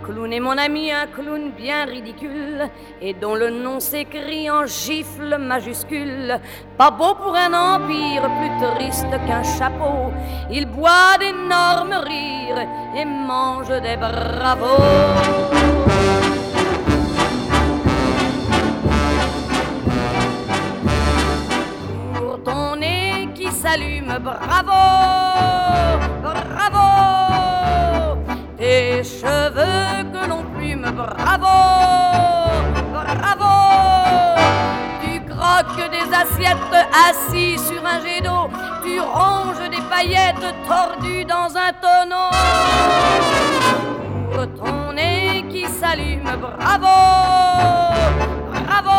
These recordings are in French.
clown est mon ami, un clown bien ridicule, et dont le nom s'écrit en gifle majuscule. Pas beau pour un empire, plus triste qu'un chapeau. Il boit d'énormes rires et mange des bravos. Pour ton nez qui s'allume, bravo, bravo. Tes cheveux que l'on plume, bravo, bravo. Tu croques des assiettes assis sur un jet d'eau. Tu ronges des paillettes tordues dans un tonneau. Pour ton nez qui s'allume, bravo, bravo.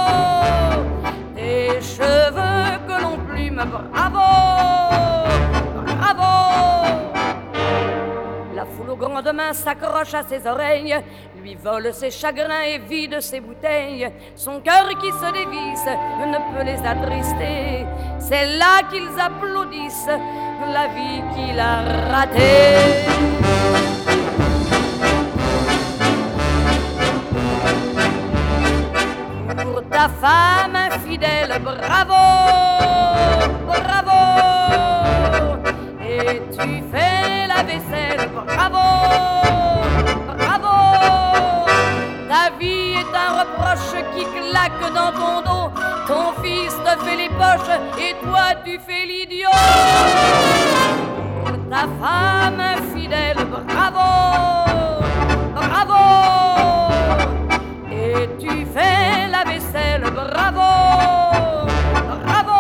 Tes cheveux que l'on plume, bravo, bravo. La foule aux grandes mains s'accroche à ses oreilles, lui vole ses chagrins et vide ses bouteilles. Son cœur qui se dévisse ne peut les attrister. C'est là qu'ils applaudissent la vie qu'il a ratée. Pour ta femme infidèle, bravo, bravo. Et tu fais la vaisselle, bravo, bravo. Ta vie est un reproche qui claque dans ton dos. Ton fils te fait les poches et toi tu fais l'idiot. Pour ta femme infidèle, bravo, bravo. Et tu fais la vaisselle, bravo, bravo.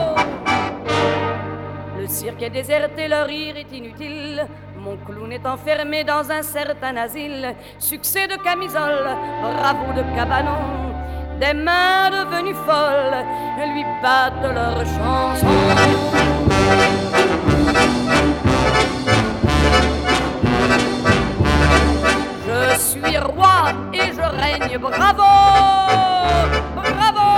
Le cirque est déserté, le rire est inutile. Mon clown est enfermé dans un certain asile. Succès de camisole, bravo de cabanon. Des mains devenues folles lui battent leurs chansons. Je suis roi et je règne, bravo, bravo.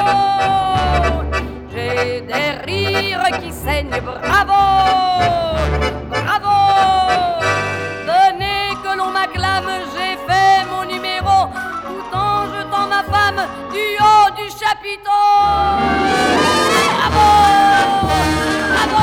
J'ai des rires qui saignent, bravo, bravo. Venez que l'on m'acclame, j'ai fait mon numéro, tout en jetant ma femme du haut du chapiteau. Bravo, bravo.